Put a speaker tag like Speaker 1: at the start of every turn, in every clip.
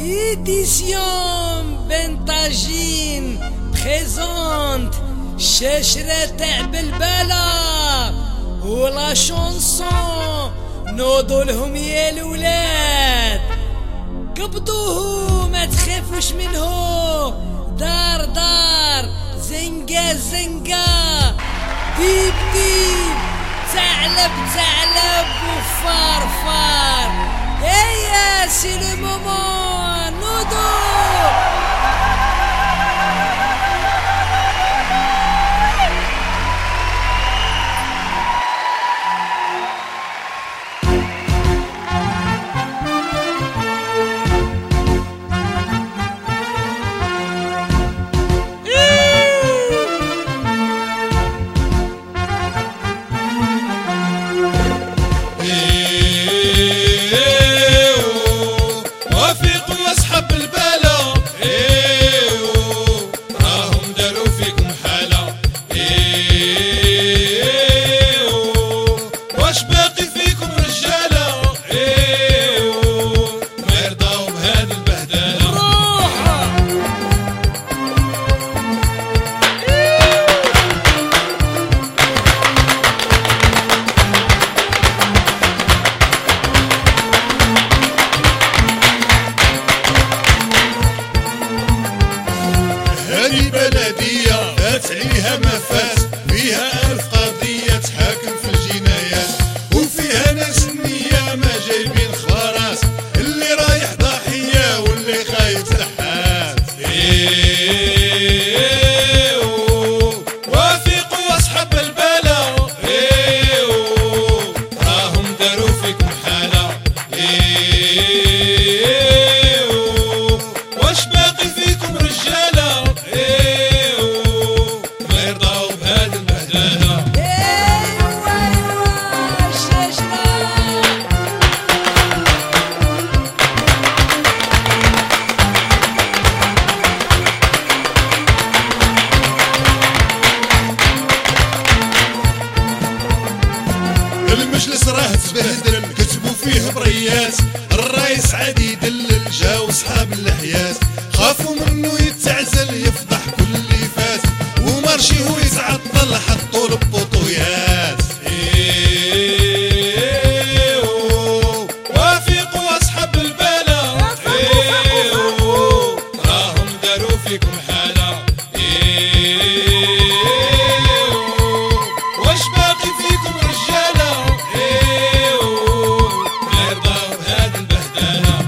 Speaker 1: Édition Bentagine présente Chechre تاع بالبلا ولا شونسون نوضوا لهم يا الولاد قبضوه ما تخافوش منه دار دار زنقة زنقة ديب ديب ثعلب ثعلب وفار فار هيا سي لو مومون نوضو
Speaker 2: بلدية فات عليها ما فات فيها 1000 قضية تحاكم في الجنايات وفيها ناس النية ما جايبين خلاص اللي رايح ضحية واللي خايف تحات وافقوا أصحاب البلا راهم داروا فيكم حالة واش باقي فيكم رجالة ما يرضاو بهاد البهدلة المجلس راه تبهدل كتبوا فيه بريات الرايس عادي يدلل جاو صحاب اللحيات خافوا منه يتعزل يفضح كل اللي فات ومارشي هو يتعطل حطوا له بطويات وافقوا اصحاب البلا راهم داروا فيكم حالة واش باقي فيكم رجالة ما يرضاو بهاد البهدلة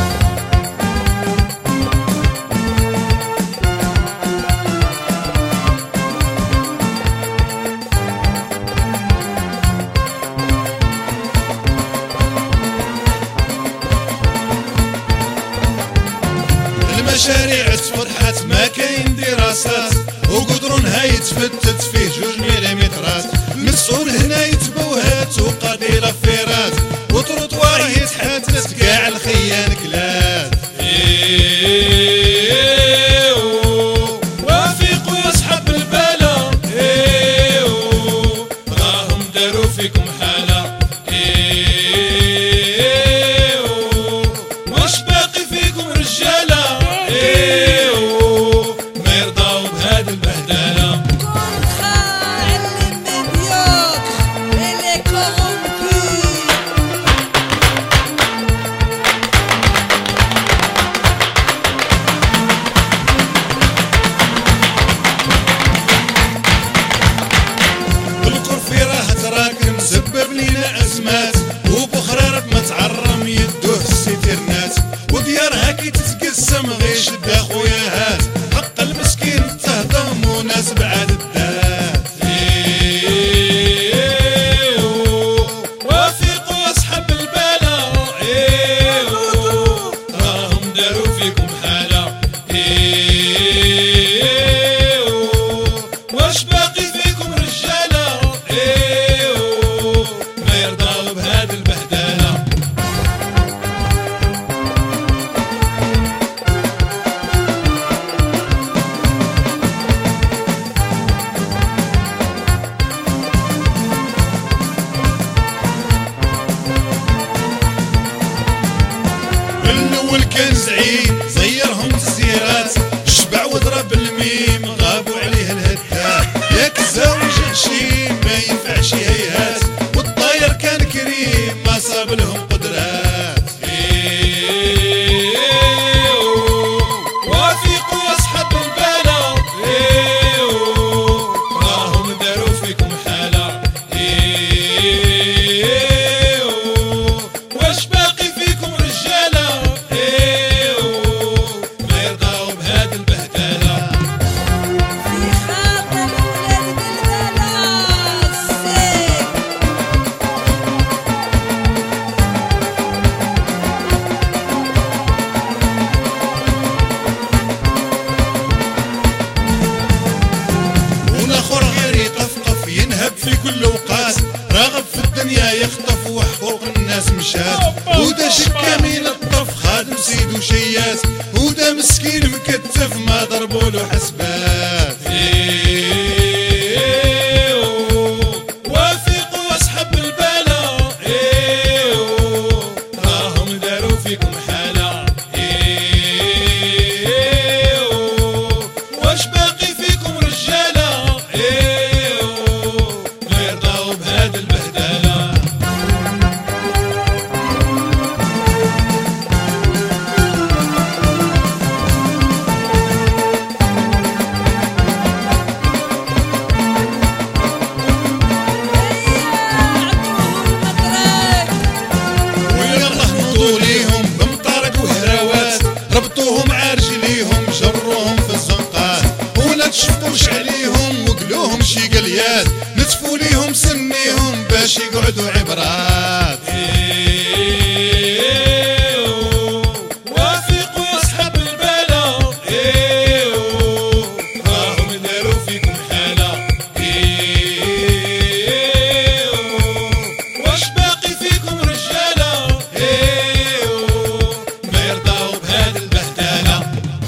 Speaker 2: المشاريع تفتحت ما كاين دراسات وقدرونها يتفتت فيه 2 مليمترات المسؤول هنا يتبوهات وقاضي لافيرات وتروطوار يتحاتت كاع الخيان كلات وافقوا اصحاب البلا راهم داروا فيكم حالة واش باقي فيكم رجالة ما يرضاو بهاد البهدلة الكرفي راه تراكم سبب لينا أزمات وبخرارب ما تعرم يدوه السيترنات وديارها كي تتقسم غير شد اخويا هات حق المسكين تهضم وناس بعاد الدات وافقوا اصحاب البلا راهم داروا فيكم حالة واش باقي فيكم رجالة ما يرضاو بهاد البهدلة كان زعيم زيرهم تزيرات شبع وضرب الميم غابوا عليه الهدات ياك الزوج غشيم ما ينفعش هيهات والطاير كان كريم ما صاب لهم قدرات
Speaker 3: وافقوا اصحاب البلا راهم داروا فيكم حالة واش باقي فيكم رجالة ما يرضاو بهاد البهدلة
Speaker 1: في خاطر ولاد بالبلا السيف
Speaker 2: وناخر غير يطفطف ينهب في كل اوقات راغب في الدنيا يخطف وحقوق الناس مشات ودا شكا من الطف خادم سيدو شيات ودا مسكين مكتف ما ضربولو حسبات
Speaker 3: وافقوا اصحاب البلا راهم داروا فيكم حالة واش باقي فيكم رجالة ما يرضاو بهاد البهدلة
Speaker 2: ويلا هبطوا ليهم بمطارق وهراوات ربطوهم عارجليهم جروهم في الزنقات ولا تشفوش عليهم وقلوهم شي قليات نتفوا ليهم سنيهم باش يقعدوا عبرات
Speaker 3: وافقوا اصحاب البلا راهم داروا فيكم حالة واش باقي فيكم رجالة ما يرضاو بهاد البهدلة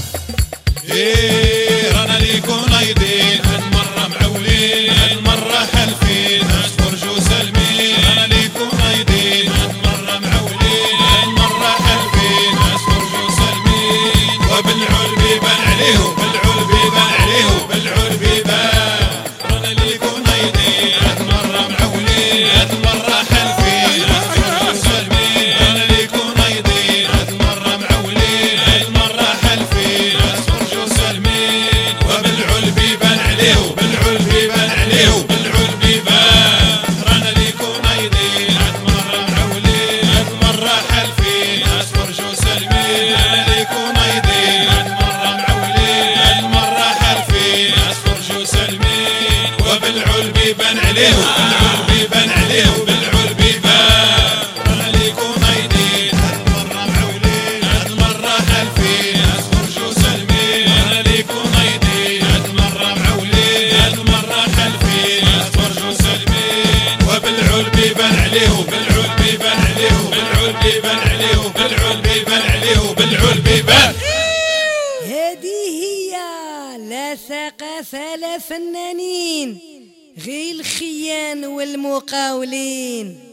Speaker 3: رانا ليكم نايضين هالمرة معولين هالمرة حالفين تخرجوا سالمين رانا ليكم نايضين هالمرة معولين هالمرة حالفين تخرجوا سالمين وبالعلب يبان عليهم بالعلب يبان عليهم بالعلب يبان رانا ليكم نايضين هالمرة معولين هالمرة حالفين تخرجوا سالمين رانا ليكم نايضين هالمرة معولين هالمرة حالفين تخرجوا سالمين وبالعلب يبان عليهم بالعلب يبان عليهم بالعلب يبان رانا ليكم نايضين هالمرة معولين هالمرة حالفين تخرجوا سالمين رانا ليكم نايضين هالمرة معولين هالمرة حالفين تخرجوا سالمين وبالعلب يبان عليهم بالعلب يبان عليهم بالعلب يبان رانا ليكم نايضين هالمرة معولين هالمرة حالفين تخرجوا سالمين رانا ليكم نايضين هالمرة معولين هالمرة حالفين تخرجوا سالمين وبالعلب يبان عليهم بالعلب يبان عليهم بالعلب يبان عليهم بالعلب يبان عليهم بالعلب يبان
Speaker 1: هذه هي لا ثقافة لا فنانين غير الخيان والمقاولين.